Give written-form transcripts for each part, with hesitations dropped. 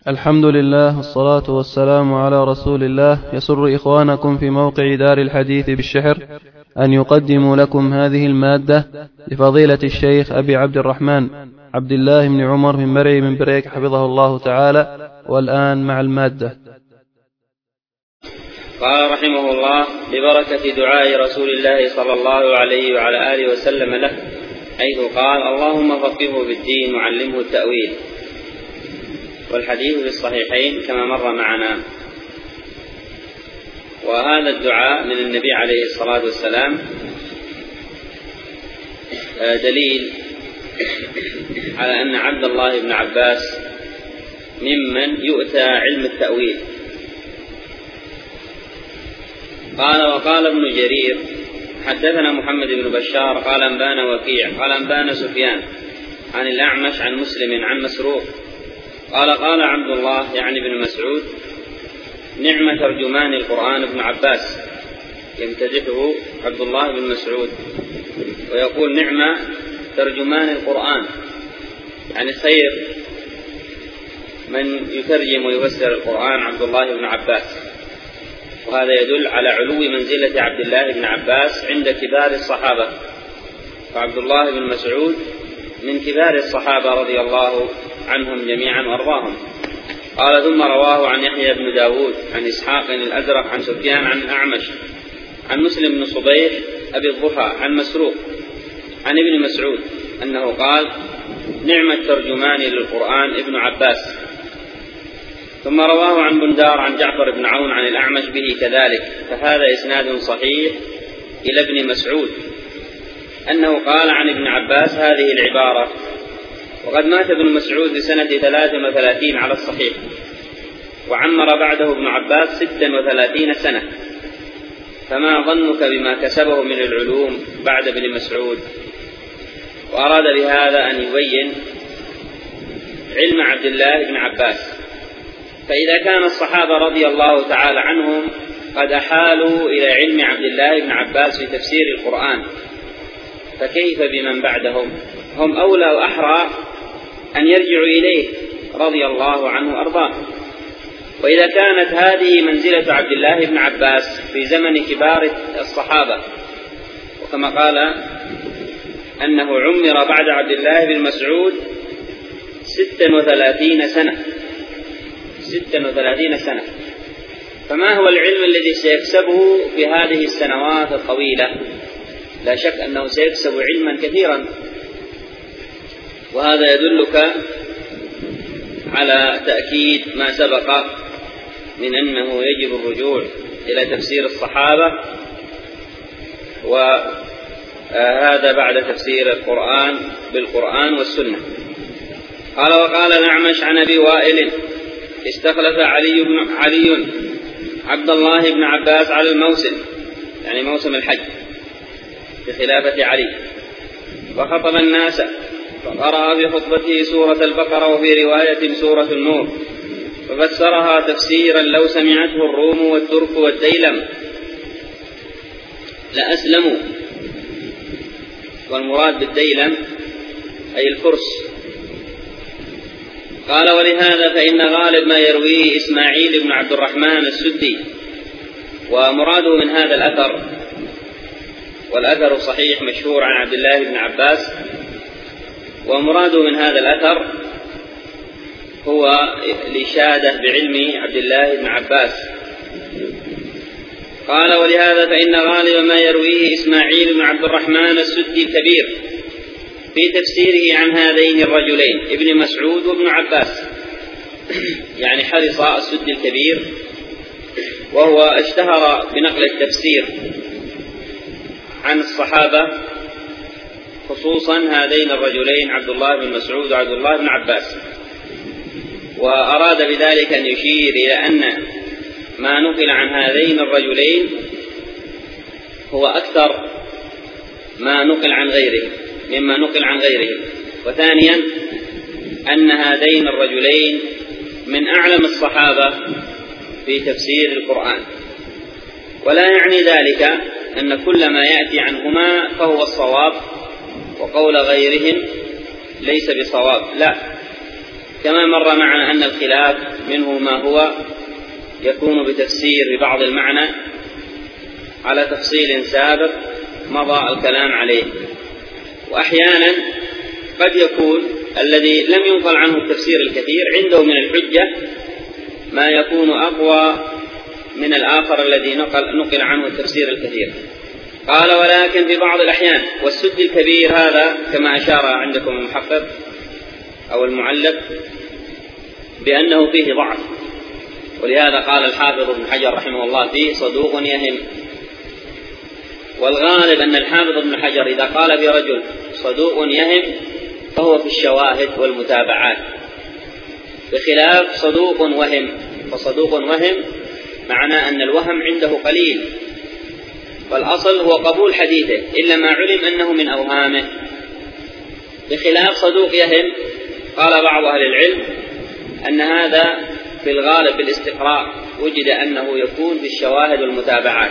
الحمد لله والصلاة والسلام على رسول الله. يسر إخوانكم في موقع دار الحديث بالشحر أن يقدموا لكم هذه المادة لفضيلة الشيخ أبي عبد الرحمن عبد الله بن عمر بن مرعي من بريك حفظه الله تعالى. والآن مع المادة. قال رحمه الله: ببركة دعاء رسول الله صلى الله عليه وعلى آله وسلم له، حيث قال: اللهم فقهه في الدين وعلمه التأويل. والحديث في الصحيحين كما مر معنا. وهذا الدعاء من النبي عليه الصلاة والسلام دليل على أن عبد الله بن عباس ممن يؤتى علم التأويل. وقال ابن جرير: حدثنا محمد بن بشار قال أنبانا وكيع قال أنبانا سفيان عن الأعمش عن مسلم عن مسروق قال عبد الله يعني بن مسعود: نعم ترجمان القرآن ابن عباس. يمتدحه عبد الله بن مسعود ويقول: نعم ترجمان القرآن، يعني خير من يترجم ويفسر القرآن عبد الله بن عباس. وهذا يدل على علو منزلة عبد الله بن عباس عند كبار الصحابة، وعبد الله بن مسعود من كبار الصحابة رضي الله عنهم جميعا وارضاهم. قال: ثم رواه عن يحيى بن داود عن إسحاق الأزرق عن سفيان عن الأعمش عن مسلم بن صبيح أبي الضحى عن مسروق عن ابن مسعود أنه قال: نعم الترجمان للقرآن ابن عباس. ثم رواه عن بندار عن جعفر بن عون عن الأعمش به كذلك، فهذا إسناد صحيح إلى ابن مسعود أنه قال عن ابن عباس هذه العبارة. وقد مات ابن مسعود لسنة 33 على الصحيح، وعمر بعده ابن عباس 36 سنة، فما ظنك بما كسبه من العلوم بعد ابن مسعود. وأراد بهذا أن يبين علم عبد الله بن عباس. فإذا كان الصحابة رضي الله تعالى عنهم قد أحالوا إلى علم عبد الله بن عباس في تفسير القرآن، فكيف بمن بعدهم؟ هم أولى وأحرى أن يرجعوا إليه رضي الله عنه وأرضاه. وإذا كانت هذه منزلة عبد الله بن عباس في زمن كبار الصحابة، وكما قال أنه عمر بعد عبد الله بن مسعود 36 سنة، فما هو العلم الذي سيكسبه في هذه السنوات الطويلة؟ لا شك أنه سيكسب علما كثيرا. وهذا يدلك على تأكيد ما سبق من أنه يجب الرجوع إلى تفسير الصحابة، وهذا بعد تفسير القرآن بالقرآن والسنة. وقال الأعمش عن أبي وائل: استخلف علي عبد الله بن عباس على الموسم، يعني موسم الحج، بخلافة علي، وخطب الناس فقرأ في خطبته سورة البقرة وفي رواية سورة النور، ففسرها تفسيرا لو سمعته الروم والترك والديلم لأسلموا. والمراد بالديلم أي الفرس. قال: ولهذا فإن غالب ما يرويه إسماعيل بن عبد الرحمن السدي. ومراده من هذا الأثر، والأثر صحيح مشهور عن عبد الله بن عباس، ومراده من هذا الأثر هو الإشادة بعلم عبد الله بن عباس. قال: ولهذا فإن غالب ما يرويه إسماعيل بن عبد الرحمن السدي الكبير في تفسيره عن هذين الرجلين ابن مسعود وابن عباس، يعني حرص السدي الكبير وهو اشتهر بنقل التفسير عن الصحابة، خصوصا هذين الرجلين عبد الله بن مسعود وعبد الله بن عباس. وأراد بذلك أن يشير إلى أن ما نقل عن هذين الرجلين هو أكثر ما نقل عن غيرهم مما نقل عن غيرهم. وثانيا أن هذين الرجلين من أعلم الصحابة في تفسير القرآن. ولا يعني ذلك أن كل ما يأتي عنهما فهو الصواب، وقول غيرهم ليس بصواب، لا، كما مر معنا أن الخلاف منه ما هو يكون بتفسير ببعض المعنى على تفصيل سابق مضى الكلام عليه، وأحيانا قد يكون الذي لم ينقل عنه التفسير الكثير عنده من الحجة ما يكون أقوى من الآخر الذي نقل عنه التفسير الكثير. قال ولكن في بعض الأحيان، والسد الكبير هذا كما أشار عندكم المحقق أو المعلق بأنه فيه ضعف، ولهذا قال الحافظ ابن حجر رحمه الله فيه صدوق يهم. والغالب أن الحافظ ابن حجر إذا قال في رجل صدوق يهم فهو في الشواهد والمتابعات، بخلاف صدوق وهم، فصدوق وهم معناه أن الوهم عنده قليل، والأصل هو قبول حديثه إلا ما علم أنه من أوهامه، بخلاف صدوق يهم. قال بعض أهل العلم أن هذا في الغالب بالاستقراء وجد أنه يكون في الشواهد والمتابعات،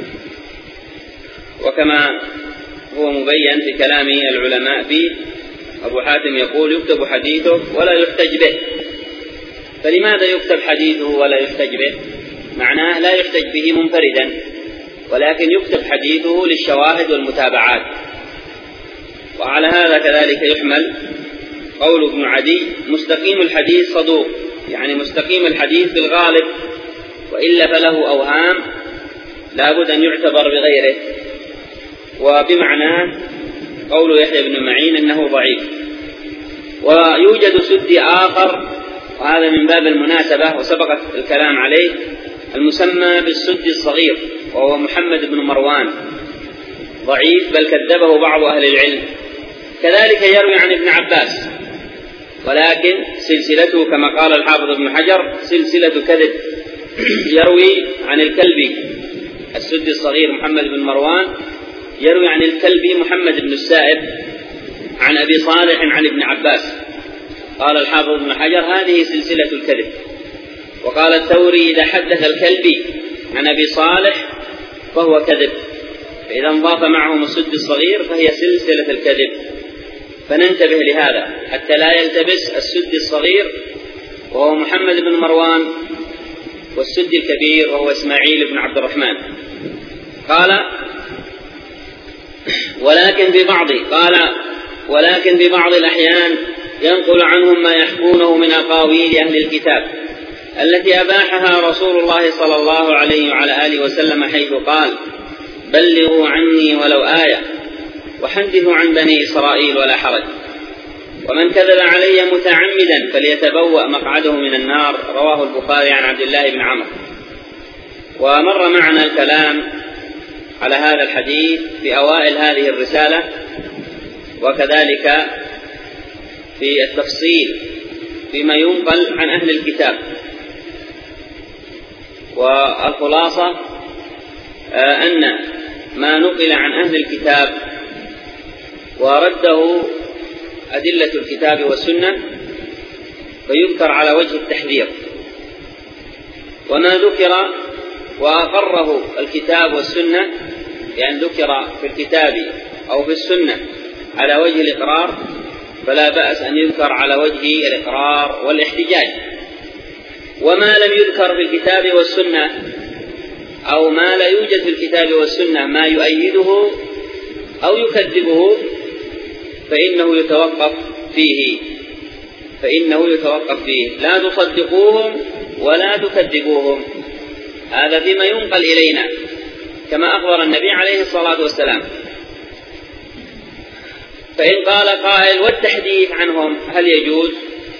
وكما هو مبين في كلام العلماء فيه أبو حاتم يقول يكتب حديثه ولا يحتج به. فلماذا يكتب حديثه ولا يحتج به؟ معناه لا يحتج به منفردا، ولكن يكتب حديثه للشواهد والمتابعات. وعلى هذا كذلك يحمل قول ابن عدي مستقيم الحديث صدوق، يعني مستقيم الحديث بالغالب، وإلا فله أوهام لابد أن يعتبر بغيره. وبمعنى قول يحيى بن معين أنه ضعيف. ويوجد سد آخر، وهذا من باب المناسبة وسبق الكلام عليه، المسمى بالسد الصغير، وهو محمد بن مروان، ضعيف بل كذبه بعض أهل العلم. كذلك يروي عن ابن عباس، ولكن سلسلته كما قال الحافظ ابن حجر سلسلة كذب. يروي عن الكلبي السد الصغير محمد بن مروان، يروي عن الكلبي محمد بن السائب عن أبي صالح عن ابن عباس. قال الحافظ ابن حجر هذه سلسلة الكذب. وقال الثوري إذا حدث الكلبي عن أبي صالح فهو كذب، فإذا انضاف معهم السد الصغير فهي سلسلة الكذب. فننتبه لهذا حتى لا يلتبس السد الصغير وهو محمد بن مروان، والسد الكبير وهو إسماعيل بن عبد الرحمن. قال ولكن في بعض الأحيان ينقل عنهم ما يحكونه من أقاويل أهل الكتاب التي أباحها رسول الله صلى الله عليه وعلى آله وسلم، حيث قال بلغوا عني ولو آية وحدثوا عن بني إسرائيل ولا حرج، ومن كذب علي متعمدا فليتبوأ مقعده من النار. رواه البخاري عن عبد الله بن عمرو. ومر معنا الكلام على هذا الحديث في أوائل هذه الرسالة، وكذلك في التفصيل فيما ينقل عن أهل الكتاب. والخلاصة أن ما نقل عن أهل الكتاب ورده أدلة الكتاب والسنة فيذكر على وجه التحذير، وما ذكر وأقره الكتاب والسنة، يعني ذكر في الكتاب أو في السنة على وجه الإقرار، فلا بأس أن يذكر على وجه الإقرار والاحتجاج. وما لم يذكر في الكتاب والسنة أو ما لا يوجد في الكتاب والسنة ما يؤيده أو يكذبه فإنه يتوقف فيه، لا تصدقوهم ولا تكذبوهم. هذا فيما ينقل إلينا كما أخبر النبي عليه الصلاة والسلام. فإن قال قائل والتحديث عنهم هل يجوز؟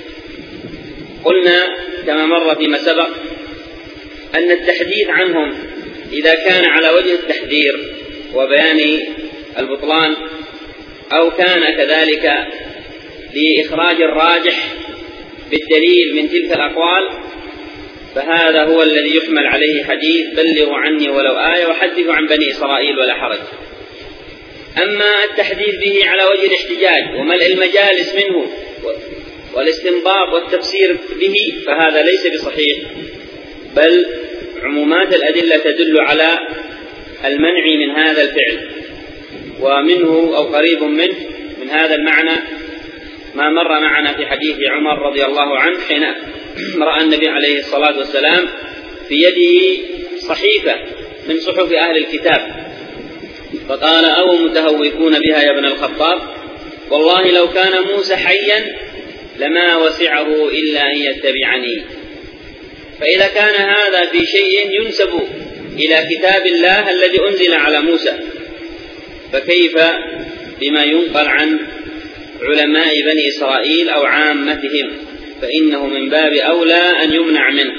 قلنا كما مر فيما سبق أن التحديث عنهم إذا كان على وجه التحذير وبيان البطلان، أو كان كذلك لإخراج الراجح بالدليل من تلك الأقوال، فهذا هو الذي يحمل عليه حديث بلغوا عني ولو آية وحدثوا عن بني إسرائيل ولا حرج. أما التحديث به على وجه الاحتجاج وملء المجالس منه والاستنباط والتفسير به فهذا ليس بصحيح، بل عمومات الأدلة تدل على المنع من هذا الفعل، ومنه أو قريب منه من هذا المعنى ما مر معنا في حديث عمر رضي الله عنه حين رأى النبي عليه الصلاة والسلام في يده صحيفة من صحف أهل الكتاب، فقال: أو متهوكون بها يا ابن الخطاب، والله لو كان موسى حيا لما وسعه إلا أن يتبعني. فإذا كان هذا في شيء ينسب إلى كتاب الله الذي أنزل على موسى، فكيف بما ينقل عن علماء بني إسرائيل أو عامتهم؟ فإنه من باب أولى أن يمنع منه.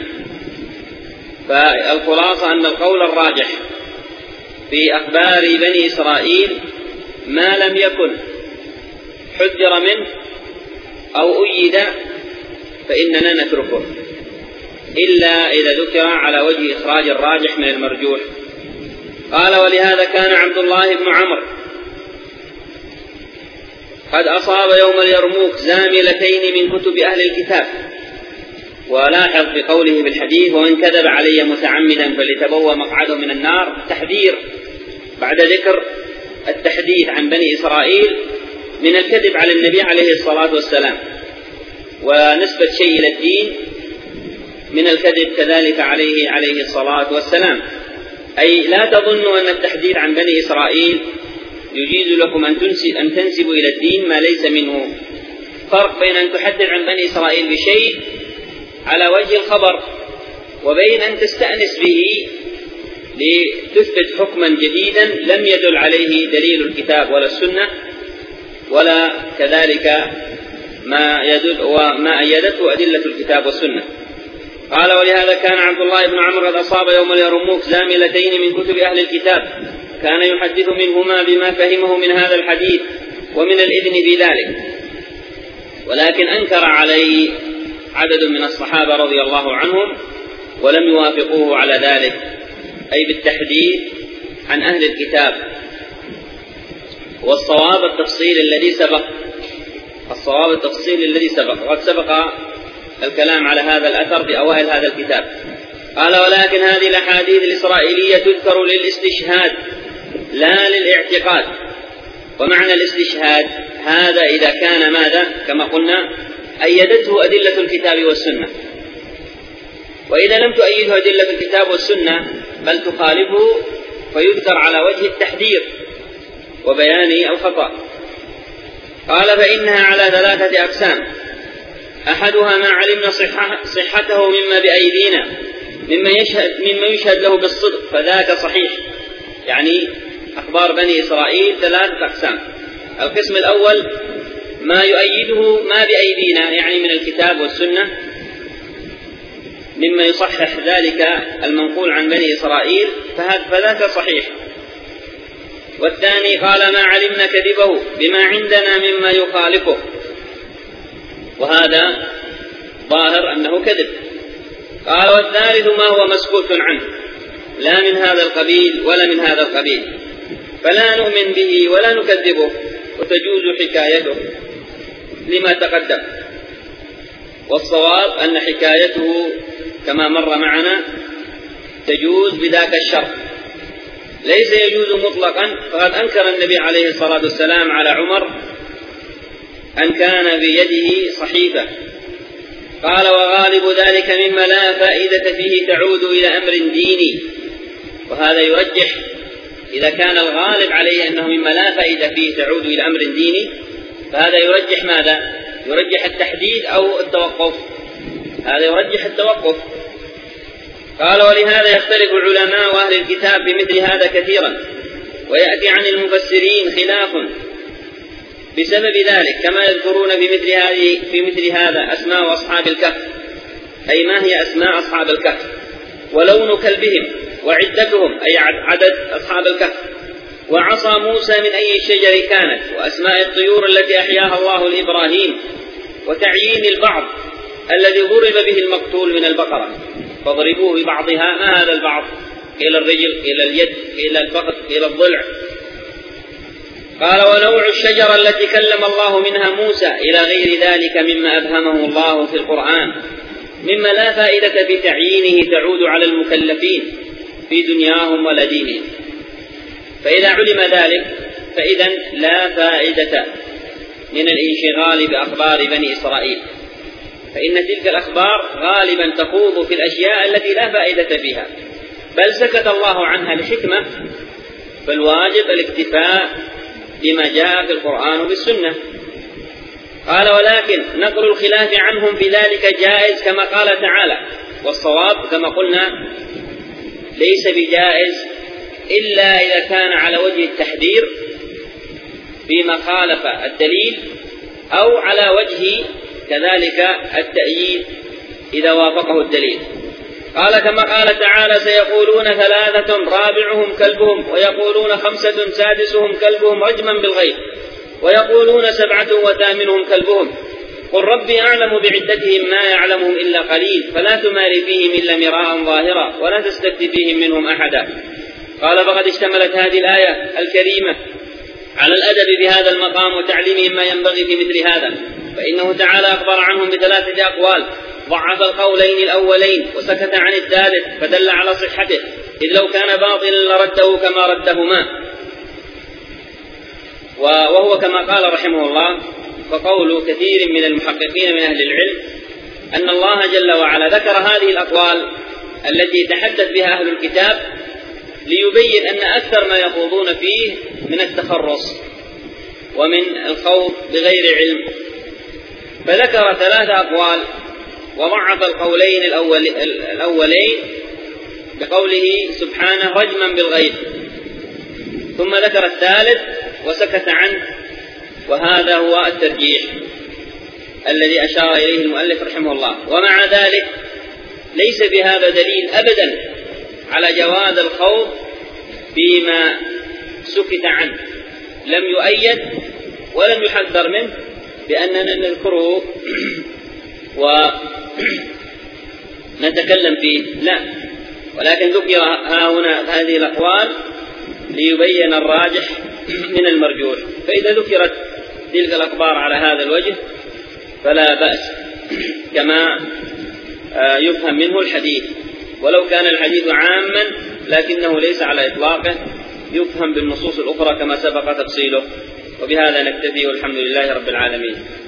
فالخلاصة أن القول الراجح في أخبار بني إسرائيل ما لم يكن حذر منه أو أيد فإننا نتركه، إلا إذا ذكر على وجه إخراج الراجح من المرجوح. قال: ولهذا كان عبد الله بن عمرو قد أصاب يوم اليرموك زاملتين من كتب أهل الكتاب. ولاحظ في قوله في الحديث: ومن كذب علي متعمدا فليتبوأ مقعده من النار، تحذير بعد ذكر التحديث عن بني إسرائيل من الكذب على النبي عليه الصلاة والسلام، ونسبة شيء إلى الدين من الكذب كذلك عليه الصلاة والسلام. أي لا تظنوا أن التحديث عن بني إسرائيل يجيز لكم أن تنسبوا إلى الدين ما ليس منه. فرق بين أن تحدث عن بني إسرائيل بشيء على وجه الخبر، وبين أن تستأنس به لتثبت حكما جديدا لم يدل عليه دليل الكتاب ولا السنة، ولا كذلك ما يدل وما أيدته أدلة الكتاب والسنة. قال: ولهذا كان عبد الله بن عمرو قد أصاب يوم اليرموك زاملتين من كتب أهل الكتاب، كان يحدث منهما بما فهمه من هذا الحديث ومن الإذن بذلك، ولكن أنكر عليه عدد من الصحابة رضي الله عنهم ولم يوافقوه على ذلك، أي بالتحديث عن أهل الكتاب. والصواب التفصيل الذي سبق، وقد سبق الكلام على هذا الأثر في أوائل هذا الكتاب. قال: ولكن هذه الأحاديث الإسرائيلية تذكر للاستشهاد لا للاعتقاد. ومعنى الاستشهاد هذا إذا كان ماذا؟ كما قلنا أيدته أدلة الكتاب والسنة، وإذا لم تؤيده أدلة الكتاب والسنة بل تخالفه فيذكر على وجه التحذير وبيان الخطأ. قال: فإنها على 3 أقسام: أحدها ما علمنا صحته مما بأيدينا مما يشهد له بالصدق فذاك صحيح. يعني أخبار بني إسرائيل 3 أقسام. القسم الأول ما يؤيده ما بأيدينا، يعني من الكتاب والسنة مما يصحح ذلك المنقول عن بني إسرائيل فذاك صحيح. والثاني قال: ما علمنا كذبه بما عندنا مما يخالفه، وهذا ظاهر أنه كذب. قال: والثالث ما هو مسكوت عنه، لا من هذا القبيل ولا من هذا القبيل، فلا نؤمن به ولا نكذبه وتجوز حكايته لما تقدم. والصواب أن حكايته كما مر معنا تجوز بذاك الشرط، ليس يجوز مطلقا. فقد أنكر النبي عليه الصلاة والسلام على عمر أن كان بيده صحيفة. قال: وغالب ذلك مما لا فائدة فيه تعود إلى أمر ديني. وهذا يرجح إذا كان الغالب عليه أنه مما لا فائدة فيه تعود إلى أمر ديني، فهذا يرجح ماذا؟ يرجح التحديد أو التوقف؟ هذا يرجح التوقف. قال: ولهذا يختلف علماء أهل الكتاب بمثل هذا كثيرا، ويأتي عن المفسرين خلاف بسبب ذلك، كما يذكرون في مثل هذا أسماء أصحاب الكهف، أي ما هي أسماء أصحاب الكهف، ولون كلبهم، وعدتهم أي عدد أصحاب الكهف، وعصا موسى من أي شجر كانت، وأسماء الطيور التي أحياها الله لإبراهيم، وتعيين البعض الذي ضرب به المقتول من البقرة فضربوه ببعضها. ما هذا البعض؟ إلى الرجل، إلى اليد، إلى الفخذ، إلى الضلع. قال: ونوع الشجرة التي كلم الله منها موسى إلى غير ذلك مما أبهمه الله في القرآن مما لا فائدة في تعيينه تعود على المكلفين في دنياهم ولا دينهم. فإذا علم ذلك فإذا لا فائدة من الانشغال بأخبار بني إسرائيل، فإن تلك الأخبار غالبا تخوض في الأشياء التي لا فائدة فيها، بل سكت الله عنها لحكمة، فالواجب الاكتفاء بما جاء في القرآن وبالسنة. قال: ولكن نقل الخلاف عنهم في ذلك جائز كما قال تعالى، والصواب كما قلنا ليس بجائز إلا إذا كان على وجه التحذير فيما خالف الدليل، أو على وجه كذلك التأييد إذا وافقه الدليل. قال: كما قال تعالى: سيقولون 3 رابعهم كلبهم، ويقولون 5 سادسهم كلبهم رجما بالغيب، ويقولون 7 وثامنهم كلبهم، قل ربي أعلم بعدتهم ما يعلمهم إلا قليل، فلا تمار فيهم إلا مراء ظاهرا، ولا تستفت فيهم منهم أحدا. قال: فقد اشتملت هذه الآية الكريمة على الأدب بهذا المقام وتعليمهم ما ينبغي في مثل هذا، فإنه تعالى أخبر عنهم ب3 أقوال، ضعف القولين الأولين وسكت عن الثالث، فدل على صحته، إذ لو كان باطلا لرده كما ردهما. وهو كما قال رحمه الله: فقول كثير من المحققين من أهل العلم أن الله جل وعلا ذكر هذه الأقوال التي تحدث بها أهل الكتاب ليبين أن أكثر ما يخوضون فيه من التخرص ومن الخوض بغير علم، فذكر 3 أقوال، وضعف القولين الأولين بقوله سبحانه رجما بالغيب، ثم ذكر الثالث وسكت عنه، وهذا هو الترجيح الذي أشار إليه المؤلف رحمه الله. ومع ذلك ليس بهذا دليل أبدا على جواز الخوض فيما سكت عنه، لم يؤيد ولم يحذر منه بأننا نذكره ونتكلم فيه، لا، ولكن ذكر هنا هذه الأقوال ليبين الراجح من المرجوح، فإذا ذكرت تلك الأخبار على هذا الوجه فلا بأس كما يفهم منه الحديث، ولو كان الحديث عاما لكنه ليس على إطلاقه، يفهم بالنصوص الأخرى كما سبق تفصيله. وبهذا نكتفي، والحمد لله رب العالمين.